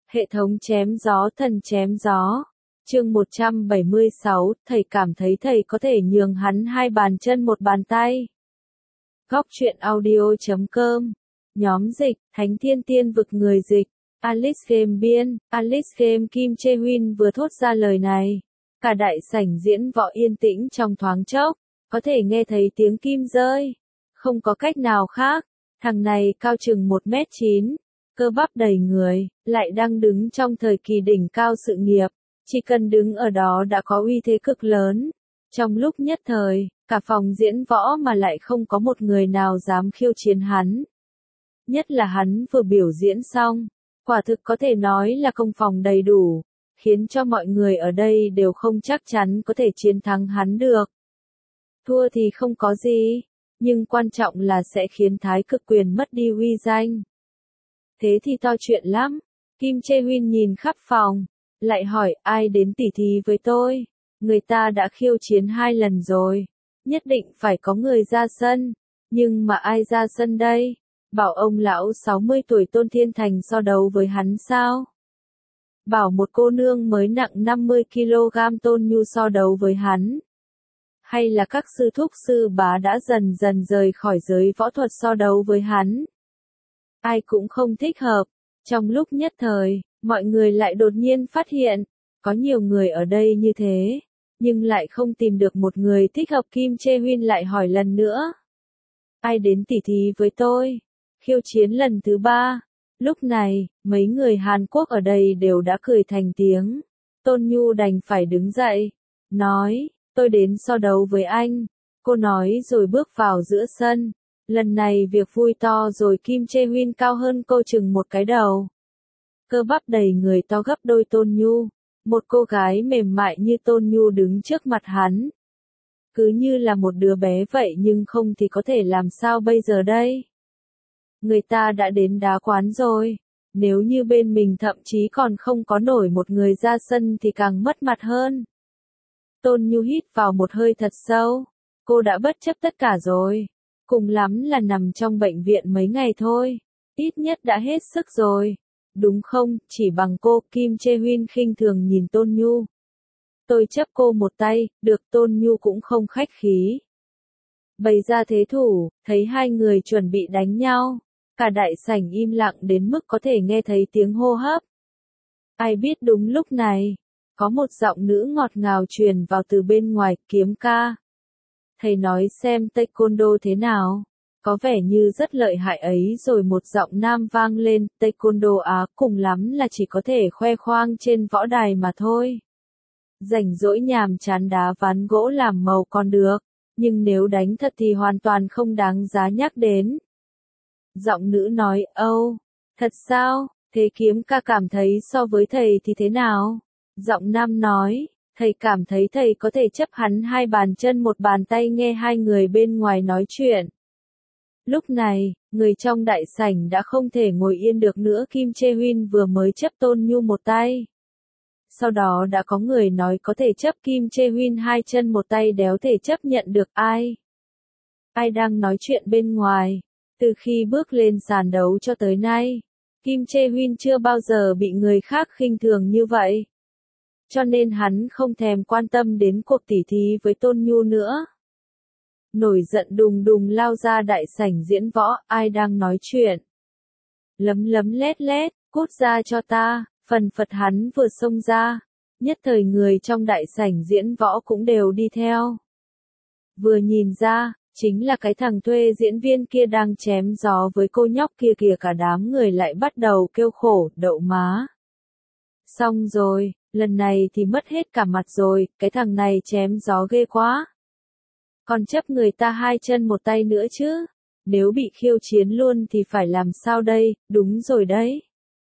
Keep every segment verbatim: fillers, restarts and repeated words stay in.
Hệ thống chém gió thần chém gió. Chương một trăm bảy mươi sáu, thầy cảm thấy thầy có thể nhường hắn hai bàn chân một bàn tay. Góc truyện audio chấm com. Nhóm dịch, Thánh Thiên Tiên Vực người dịch. Alice Game biên, Alice Game Kim Chê Huyên vừa thốt ra lời này. Cả đại sảnh diễn võ yên tĩnh trong thoáng chốc, có thể nghe thấy tiếng kim rơi. Không có cách nào khác, thằng này cao chừng một mét chín, cơ bắp đầy người, lại đang đứng trong thời kỳ đỉnh cao sự nghiệp. Chỉ cần đứng ở đó đã có uy thế cực lớn. Trong lúc nhất thời, cả phòng diễn võ mà lại không có một người nào dám khiêu chiến hắn. Nhất là hắn vừa biểu diễn xong, quả thực có thể nói là công phòng đầy đủ, khiến cho mọi người ở đây đều không chắc chắn có thể chiến thắng hắn được. Thua thì không có gì, nhưng quan trọng là sẽ khiến Thái Cực Quyền mất đi uy danh. Thế thì to chuyện lắm. Kim Chê Huyên nhìn khắp phòng, lại hỏi ai đến tỉ thí với tôi. Người ta đã khiêu chiến hai lần rồi, nhất định phải có người ra sân. Nhưng mà ai ra sân đây? Bảo ông lão sáu mươi tuổi Tôn Thiên Thành so đấu với hắn sao? Bảo một cô nương mới nặng năm mươi ki lô gam Tôn Nhu so đấu với hắn? Hay là các sư thúc sư bá đã dần dần rời khỏi giới võ thuật so đấu với hắn? Ai cũng không thích hợp. Trong lúc nhất thời, mọi người lại đột nhiên phát hiện, có nhiều người ở đây như thế, nhưng lại không tìm được một người thích hợp. Kim Chê Huyên lại hỏi lần nữa. Ai đến tỉ thí với tôi? Khiêu chiến lần thứ ba. Lúc này, mấy người Hàn Quốc ở đây đều đã cười thành tiếng. Tôn Nhu đành phải đứng dậy, nói, tôi đến so đấu với anh. Cô nói rồi bước vào giữa sân. Lần này việc vui to rồi. Kim Chê Huyên cao hơn cô chừng một cái đầu. Cơ bắp đầy người to gấp đôi Tôn Nhu. Một cô gái mềm mại như Tôn Nhu đứng trước mặt hắn. Cứ như là một đứa bé vậy, nhưng không thì có thể làm sao bây giờ đây? Người ta đã đến đá quán rồi. Nếu như bên mình thậm chí còn không có nổi một người ra sân thì càng mất mặt hơn. Tôn Nhu hít vào một hơi thật sâu. Cô đã bất chấp tất cả rồi. Cùng lắm là nằm trong bệnh viện mấy ngày thôi. Ít nhất đã hết sức rồi. Đúng không? Chỉ bằng cô. Kim Chê Huyên khinh thường nhìn Tôn Nhu. Tôi chấp cô một tay. Được. Tôn Nhu cũng không khách khí. Bày ra thế thủ. Thấy hai người chuẩn bị đánh nhau. Cả đại sảnh im lặng đến mức có thể nghe thấy tiếng hô hấp. Ai biết đúng lúc này, có một giọng nữ ngọt ngào truyền vào từ bên ngoài. Kiếm ca, thầy nói xem taekwondo thế nào? Có vẻ như rất lợi hại ấy. Rồi một giọng nam vang lên. Taekwondo á, cùng lắm là chỉ có thể khoe khoang trên võ đài mà thôi. Rảnh rỗi nhàm chán đá ván gỗ làm màu còn được, nhưng nếu đánh thật thì hoàn toàn không đáng giá nhắc đến. Giọng nữ nói, âu, thật sao? Thế Kiếm ca cảm thấy so với thầy thì thế nào? Giọng nam nói, thầy cảm thấy thầy có thể chấp hắn hai bàn chân một bàn tay. Nghe hai người bên ngoài nói chuyện. Lúc này, người trong đại sảnh đã không thể ngồi yên được nữa. Kim Chê Huyên vừa mới chấp Tôn Nhu một tay. Sau đó đã có người nói có thể chấp Kim Chê Huyên hai chân một tay. Đéo thể chấp nhận được. Ai? Ai đang nói chuyện bên ngoài? Từ khi bước lên sàn đấu cho tới nay, Kim Chê Huyên chưa bao giờ bị người khác khinh thường như vậy. Cho nên hắn không thèm quan tâm đến cuộc tỉ thí với Tôn Nhu nữa. Nổi giận đùng đùng lao ra đại sảnh diễn võ. Ai đang nói chuyện? Lấm lấm lét lét, cút ra cho ta. Phần phật hắn vừa xông ra, nhất thời người trong đại sảnh diễn võ cũng đều đi theo. Vừa nhìn ra, chính là cái thằng thuê diễn viên kia đang chém gió với cô nhóc kia kìa. Cả đám người lại bắt đầu kêu khổ. Đậu má. Xong rồi, lần này thì mất hết cả mặt rồi. Cái thằng này chém gió ghê quá. Còn chấp người ta hai chân một tay nữa chứ. Nếu bị khiêu chiến luôn thì phải làm sao đây? Đúng rồi đấy.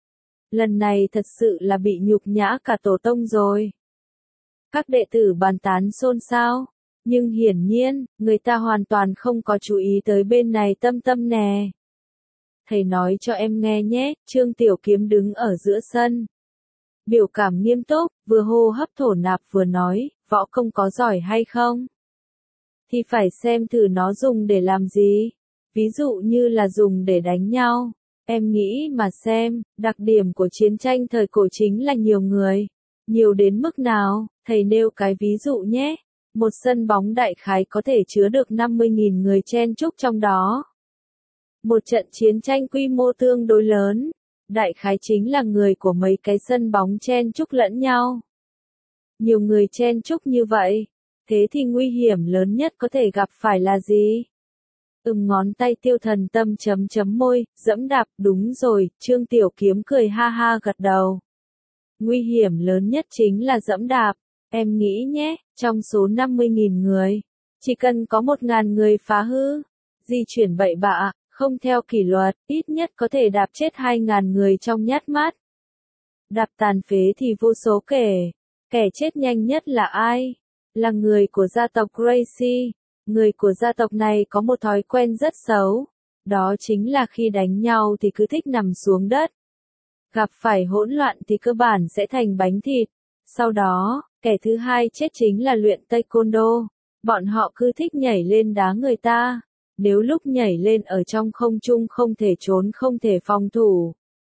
Lần này thật sự là bị nhục nhã cả tổ tông rồi. Các đệ tử bàn tán xôn xao. Nhưng hiển nhiên, người ta hoàn toàn không có chú ý tới bên này. Tâm Tâm nè. Thầy nói cho em nghe nhé. Trương Tiểu Kiếm đứng ở giữa sân. Biểu cảm nghiêm túc, vừa hô hấp thổ nạp vừa nói, võ công có giỏi hay không? Thì phải xem thử nó dùng để làm gì. Ví dụ như là dùng để đánh nhau. Em nghĩ mà xem, đặc điểm của chiến tranh thời cổ chính là nhiều người. Nhiều đến mức nào, thầy nêu cái ví dụ nhé. Một sân bóng đại khái có thể chứa được năm mươi nghìn người chen chúc trong đó. Một trận chiến tranh quy mô tương đối lớn, đại khái chính là người của mấy cái sân bóng chen chúc lẫn nhau. Nhiều người chen chúc như vậy, thế thì nguy hiểm lớn nhất có thể gặp phải là gì? Ừm ngón tay Tiêu Thần Tâm chấm chấm môi, dẫm đạp, đúng rồi, Trương Tiểu Kiếm cười ha ha gật đầu. Nguy hiểm lớn nhất chính là dẫm đạp, em nghĩ nhé, trong số năm mươi nghìn người, chỉ cần có một ngàn người phá hư, di chuyển bậy bạ, không theo kỷ luật, ít nhất có thể đạp chết hai ngàn người trong nhát mắt. Đạp tàn phế thì vô số kể, kẻ chết nhanh nhất là ai? Là người của gia tộc Gracie. Người của gia tộc này có một thói quen rất xấu, đó chính là khi đánh nhau thì cứ thích nằm xuống đất. Gặp phải hỗn loạn thì cơ bản sẽ thành bánh thịt. Sau đó, kẻ thứ hai chết chính là luyện taekwondo. Bọn họ cứ thích nhảy lên đá người ta. Nếu lúc nhảy lên ở trong không trung không thể trốn không thể phòng thủ.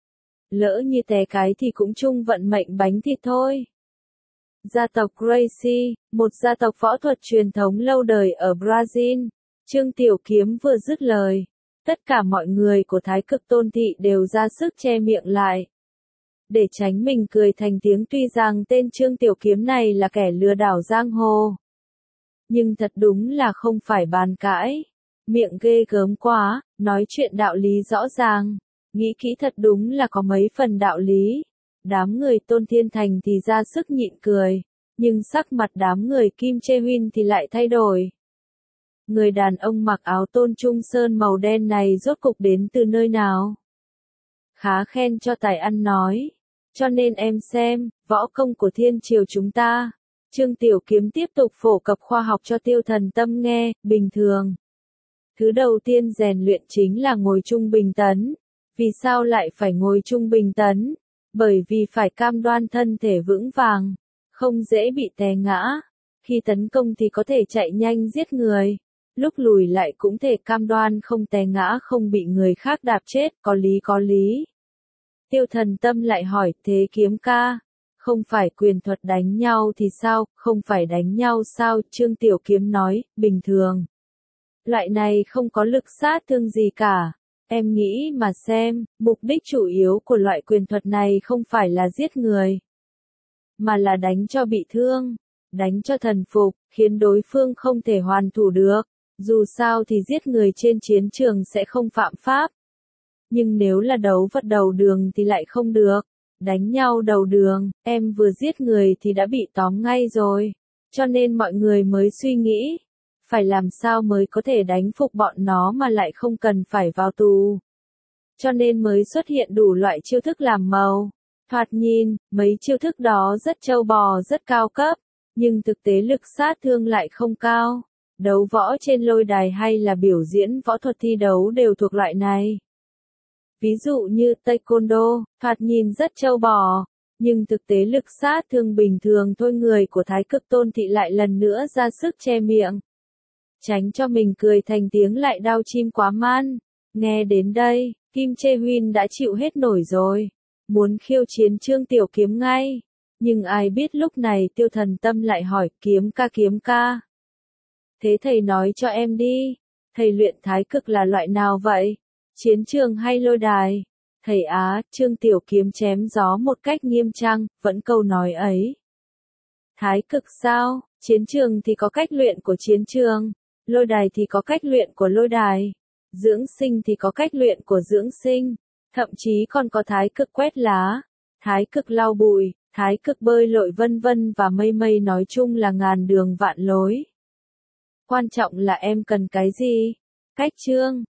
Lỡ như té cái thì cũng chung vận mệnh bánh thịt thôi. Gia tộc Gracie, một gia tộc võ thuật truyền thống lâu đời ở Brazil. Trương Tiểu Kiếm vừa dứt lời. Tất cả mọi người của Thái Cực Tôn Thị đều ra sức che miệng lại. Để tránh mình cười thành tiếng tuy rằng tên Trương Tiểu Kiếm này là kẻ lừa đảo giang hồ. Nhưng thật đúng là không phải bàn cãi. Miệng ghê gớm quá, nói chuyện đạo lý rõ ràng. Nghĩ kỹ thật đúng là có mấy phần đạo lý. Đám người Tôn Thiên Thành thì ra sức nhịn cười, nhưng sắc mặt đám người Kim Chê Huynh thì lại thay đổi. Người đàn ông mặc áo Tôn Trung Sơn màu đen này rốt cục đến từ nơi nào? Khá khen cho tài ăn nói. Cho nên em xem, võ công của thiên triều chúng ta. Trương Tiểu Kiếm tiếp tục phổ cập khoa học cho Tiêu Thần Tâm nghe, bình thường. Thứ đầu tiên rèn luyện chính là ngồi trung bình tấn. Vì sao lại phải ngồi trung bình tấn? Bởi vì phải cam đoan thân thể vững vàng, không dễ bị té ngã. Khi tấn công thì có thể chạy nhanh giết người, lúc lùi lại cũng thể cam đoan không té ngã không bị người khác đạp chết, có lý có lý. Tiêu Thần Tâm lại hỏi, thế Kiếm ca, không phải quyền thuật đánh nhau thì sao, không phải đánh nhau sao? Trương Tiểu Kiếm nói, bình thường. Loại này không có lực sát thương gì cả. Em nghĩ mà xem, mục đích chủ yếu của loại quyền thuật này không phải là giết người, mà là đánh cho bị thương, đánh cho thần phục, khiến đối phương không thể hoàn thủ được. Dù sao thì giết người trên chiến trường sẽ không phạm pháp. Nhưng nếu là đấu vật đầu đường thì lại không được. Đánh nhau đầu đường, em vừa giết người thì đã bị tóm ngay rồi. Cho nên mọi người mới suy nghĩ. Phải làm sao mới có thể đánh phục bọn nó mà lại không cần phải vào tù. Cho nên mới xuất hiện đủ loại chiêu thức làm màu. Thoạt nhìn, mấy chiêu thức đó rất trâu bò rất cao cấp, nhưng thực tế lực sát thương lại không cao. Đấu võ trên lôi đài hay là biểu diễn võ thuật thi đấu đều thuộc loại này. Ví dụ như taekwondo, thoạt nhìn rất trâu bò, nhưng thực tế lực sát thương bình thường thôi. Người của Thái Cực Tôn Thị lại lần nữa ra sức che miệng. Tránh cho mình cười thành tiếng lại đau chim quá man. Nghe đến đây, Kim Chê Huynh đã chịu hết nổi rồi. Muốn khiêu chiến Trương Tiểu Kiếm ngay. Nhưng ai biết lúc này Tiêu Thần Tâm lại hỏi, Kiếm ca Kiếm ca. Thế thầy nói cho em đi. Thầy luyện thái cực là loại nào vậy? Chiến trường hay lôi đài? Thầy á, Trương Tiểu Kiếm chém gió một cách nghiêm trang, vẫn câu nói ấy. Thái cực sao? Chiến trường thì có cách luyện của chiến trường. Lôi đài thì có cách luyện của lôi đài. Dưỡng sinh thì có cách luyện của dưỡng sinh. Thậm chí còn có thái cực quét lá, thái cực lau bụi, thái cực bơi lội vân vân và mây mây, nói chung là ngàn đường vạn lối. Quan trọng là em cần cái gì? Cách chương,